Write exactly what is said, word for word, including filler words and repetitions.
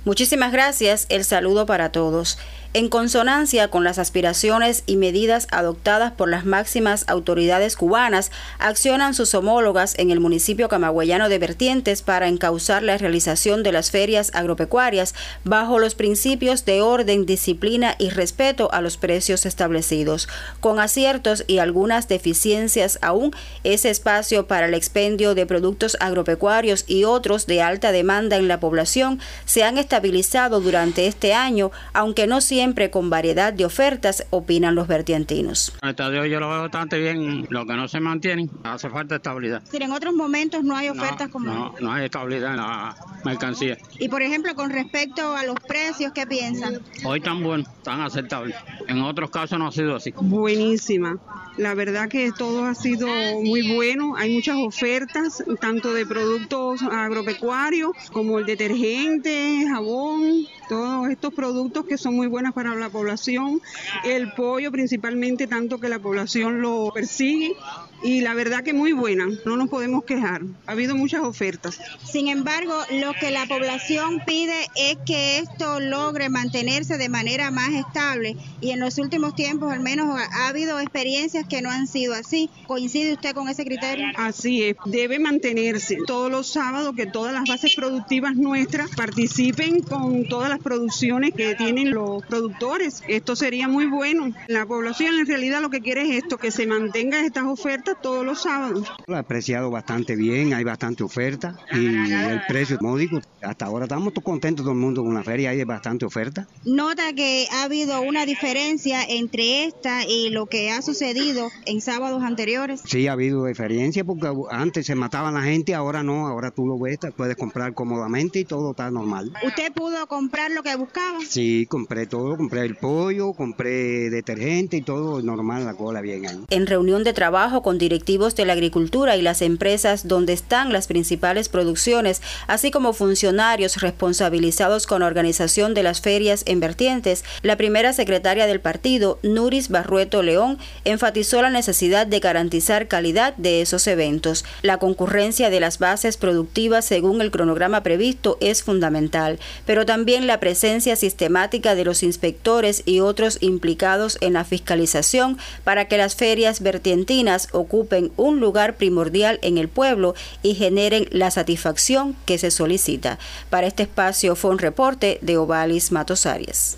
Muchísimas gracias, el saludo para todos. En consonancia con las aspiraciones y medidas adoptadas por las máximas autoridades cubanas, accionan sus homólogas en el municipio camagüeyano de Vertientes para encauzar la realización de las ferias agropecuarias bajo los principios de orden, disciplina y respeto a los precios establecidos. Con aciertos y algunas deficiencias aún, ese espacio para el expendio de productos agropecuarios y otros de alta demanda en la población se han estabilizado durante este año, aunque no siempre Siempre con variedad de ofertas, opinan los vertientinos. El estadio yo lo veo bastante bien, lo que no se mantiene, hace falta estabilidad. Si en otros momentos no hay ofertas no, como... No, no hay estabilidad en la mercancía. Y por ejemplo, con respecto a los precios, ¿qué piensan? Hoy tan buenos, tan aceptables. En otros casos no ha sido así. Buenísima. La verdad que todo ha sido muy bueno, hay muchas ofertas, tanto de productos agropecuarios como el detergente, jabón, todos estos productos que son muy buenos para la población, el pollo principalmente, tanto que la población lo persigue, y la verdad que muy buena, no nos podemos quejar, ha habido muchas ofertas. Sin embargo, lo que la población pide es que esto logre mantenerse de manera más estable, y en los últimos tiempos al menos ha habido experiencias que no han sido así. ¿Coincide usted con ese criterio? Así es, debe mantenerse todos los sábados, que todas las bases productivas nuestras participen con todas las producciones que tienen los productores. Esto sería muy bueno. La población en realidad lo que quiere es esto, que se mantengan estas ofertas todos los sábados. Lo ha apreciado bastante bien, hay bastante oferta y el precio es módico. Hasta ahora estamos todos contentos todo el mundo con la feria, hay bastante oferta. ¿Nota que ha habido una diferencia entre esta y lo que ha sucedido en sábados anteriores? Sí, ha habido diferencia porque antes se mataban la gente, ahora no, ahora tú lo ves, puedes comprar cómodamente y todo está normal. ¿Usted pudo comprar lo que buscaba? Sí, compré todo, compré el pollo, compré detergente y todo normal, la cola bien ahí. En reunión de trabajo con directivos de la agricultura y las empresas donde están las principales producciones, así como funcionarios responsabilizados con la organización de las ferias en Vertientes, la primera secretaria del partido, Nuris Barrueto León, enfatizó la necesidad de garantizar calidad de esos eventos. La concurrencia de las bases productivas según el cronograma previsto es fundamental, pero también la presencia sistemática de los inspectores y otros implicados en la fiscalización para que las ferias vertientinas ocupen un lugar primordial en el pueblo y generen la satisfacción que se solicita. Para este espacio fue un reporte de Ovalis Matos Arias.